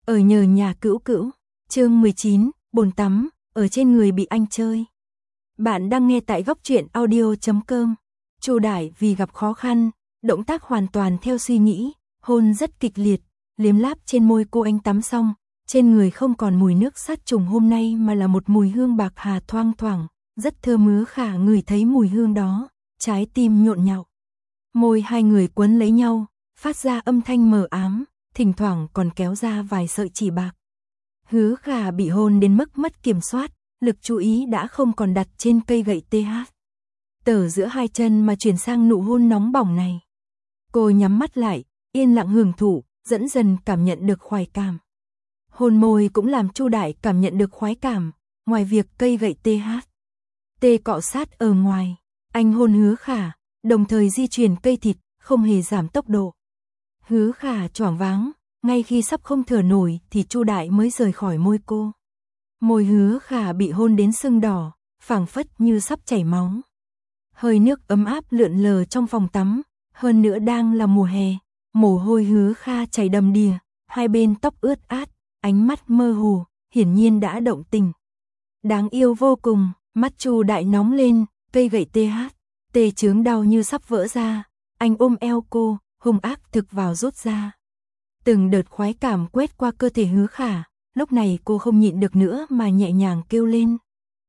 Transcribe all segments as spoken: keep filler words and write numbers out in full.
Ở nhờ nhà cữu cữu, chương mười chín, bồn tắm, ở trên người bị anh chơi. Bạn đang nghe tại góc truyện audio chấm com. Chu Đại vì gặp khó khăn, động tác hoàn toàn theo suy nghĩ, hôn rất kịch liệt, liếm láp trên môi cô. Anh tắm xong, trên người không còn mùi nước sát trùng hôm nay mà là một mùi hương bạc hà thoang thoảng, rất thơm. Hứa Khả ngửi thấy mùi hương đó, trái tim nhộn nhạo. Môi hai người quấn lấy nhau, phát ra âm thanh mờ ám, thỉnh thoảng còn kéo ra vài sợi chỉ bạc. Hứa Khả bị hôn đến mức mất kiểm soát, lực chú ý đã không còn đặt trên cây gậy tê hát tờ giữa hai chân mà chuyển sang nụ hôn nóng bỏng này. Cô nhắm mắt lại, yên lặng hưởng thụ, dần dần cảm nhận được khoái cảm. Hôn môi cũng làm Chu Đại cảm nhận được khoái cảm, ngoài việc cây gậy tê hát tê cọ sát ở ngoài, anh hôn Hứa Khả, đồng thời di chuyển cây thịt, không hề giảm tốc độ. Hứa Khả choáng váng, ngay khi sắp không thở nổi thì Chu Đại mới rời khỏi môi cô. Môi Hứa Khả bị hôn đến sưng đỏ, phảng phất như sắp chảy máu. Hơi nước ấm áp lượn lờ trong phòng tắm, hơn nữa đang là mùa hè, mồ hôi Hứa Khả chảy đầm đìa, hai bên tóc ướt át, ánh mắt mơ hồ, hiển nhiên đã động tình. Đáng yêu vô cùng, mắt Chu Đại nóng lên, cây gậy tê hát tê chướng đau như sắp vỡ ra, anh ôm eo cô, hung ác thực vào rút ra. Từng đợt khoái cảm quét qua cơ thể Hứa Khả, lúc này cô không nhịn được nữa mà nhẹ nhàng kêu lên.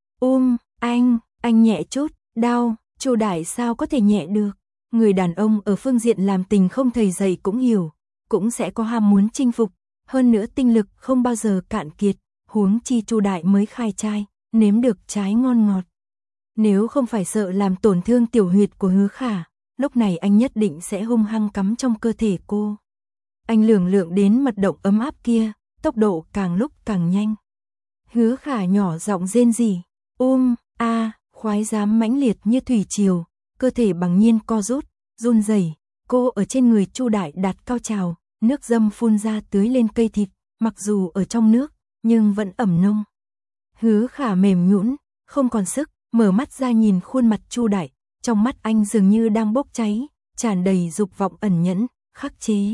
Ôm, anh, anh nhẹ chút, đau. Chu Đại sao có thể nhẹ được. Người đàn ông ở phương diện làm tình không thầy dạy cũng hiểu, cũng sẽ có ham muốn chinh phục, hơn nữa tinh lực không bao giờ cạn kiệt, huống chi Chu Đại mới khai trai, nếm được trái ngon ngọt. Nếu không phải sợ làm tổn thương tiểu huyệt của Hứa Khả, lúc này anh nhất định sẽ hung hăng cắm trong cơ thể cô. Anh lường lượng đến mật động ấm áp kia, tốc độ càng lúc càng nhanh. Hứa Khả nhỏ giọng rên rỉ, ôm, a, à, khoái dám mãnh liệt như thủy triều, cơ thể bằng nhiên co rút, run rẩy. Cô ở trên người Chu Đại đạt cao trào, nước dâm phun ra tưới lên cây thịt, mặc dù ở trong nước, nhưng vẫn ẩm nông. Hứa Khả mềm nhũn, không còn sức, mở mắt ra nhìn khuôn mặt Chu Đại, trong mắt anh dường như đang bốc cháy, tràn đầy dục vọng ẩn nhẫn, khắc chế.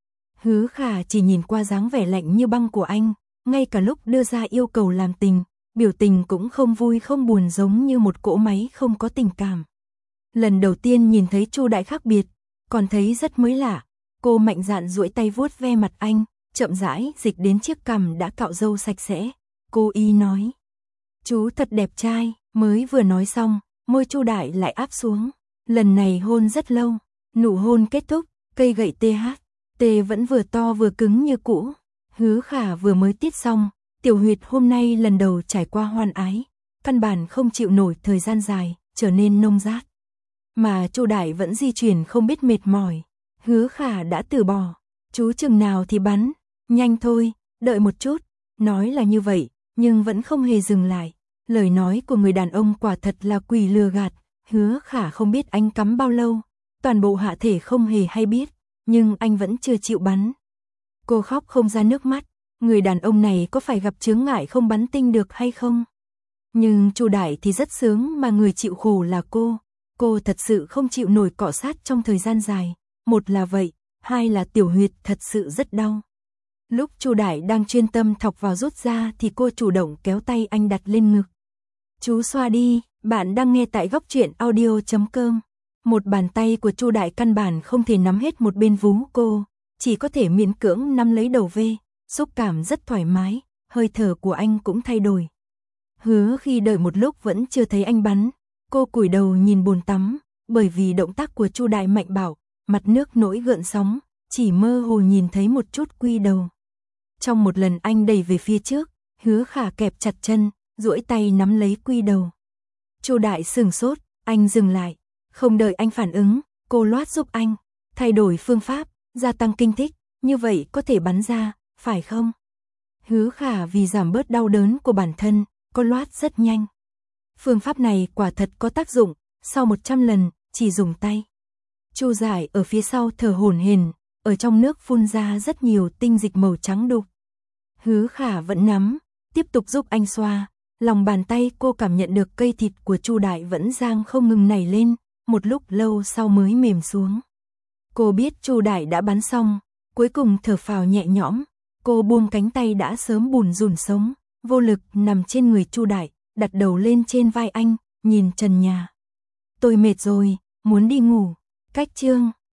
Hứa Khả chỉ nhìn qua dáng vẻ lạnh như băng của anh, ngay cả lúc đưa ra yêu cầu làm tình, biểu tình cũng không vui không buồn, giống như một cỗ máy không có tình cảm. Lần đầu tiên nhìn thấy Chu Đại khác biệt, còn thấy rất mới lạ, cô mạnh dạn duỗi tay vuốt ve mặt anh, chậm rãi dịch đến chiếc cằm đã cạo râu sạch sẽ. Cô y nói, chú thật đẹp trai. Mới vừa nói xong, môi Chu Đại lại áp xuống. Lần này hôn rất lâu, nụ hôn kết thúc, cây gậy tê hát tê vẫn vừa to vừa cứng như cũ. Hứa Khả vừa mới tiết xong, tiểu huyệt hôm nay lần đầu trải qua hoan ái, căn bản không chịu nổi thời gian dài, trở nên nông rát. Mà Chu Đại vẫn di chuyển không biết mệt mỏi. Hứa Khả đã từ bỏ, chú chừng nào thì bắn, nhanh thôi, đợi một chút. Nói là như vậy, nhưng vẫn không hề dừng lại. Lời nói của người đàn ông quả thật là quỷ lừa gạt. Hứa Khả không biết anh cắm bao lâu, toàn bộ hạ thể không hề hay biết, nhưng anh vẫn chưa chịu bắn. Cô khóc không ra nước mắt, người đàn ông này có phải gặp chướng ngại không bắn tinh được hay không? Nhưng Chu Đại thì rất sướng, mà người chịu khổ là cô. Cô thật sự không chịu nổi cọ sát trong thời gian dài, một là vậy, hai là tiểu huyệt thật sự rất đau. Lúc Chu Đại đang chuyên tâm thọc vào rút ra thì cô chủ động kéo tay anh đặt lên ngực. Chú xoa đi, bạn đang nghe tại góc truyện audio chấm com. Một bàn tay của Chu Đại căn bản không thể nắm hết một bên vú cô, chỉ có thể miễn cưỡng nắm lấy đầu vê, xúc cảm rất thoải mái, hơi thở của anh cũng thay đổi. Hứa khi đợi một lúc vẫn chưa thấy anh bắn, cô cúi đầu nhìn bồn tắm, bởi vì động tác của Chu Đại mạnh bạo, mặt nước nổi gợn sóng, chỉ mơ hồ nhìn thấy một chút quy đầu. Trong một lần anh đẩy về phía trước, Hứa Khả kẹp chặt chân, duỗi tay nắm lấy quy đầu. Chu Đại sửng sốt, anh dừng lại, không đợi anh phản ứng, cô loát giúp anh, thay đổi phương pháp, gia tăng kinh thích, như vậy có thể bắn ra, phải không? Hứa Khả vì giảm bớt đau đớn của bản thân, cô loát rất nhanh. Phương pháp này quả thật có tác dụng, sau một trăm lần, chỉ dùng tay. Chu Giải ở phía sau thở hổn hển, ở trong nước phun ra rất nhiều tinh dịch màu trắng đục. Hứa Khả vẫn nắm, tiếp tục giúp anh xoa, lòng bàn tay cô cảm nhận được cây thịt của Chu Đại vẫn giang không ngừng nảy lên, một lúc lâu sau mới mềm xuống. Cô biết Chu Đại đã bắn xong, cuối cùng thở phào nhẹ nhõm, Cô buông cánh tay đã sớm bùn rùn sống, vô lực nằm trên người Chu Đại, đặt đầu lên trên vai anh, nhìn trần nhà. Tôi mệt rồi, muốn đi ngủ. Cách chương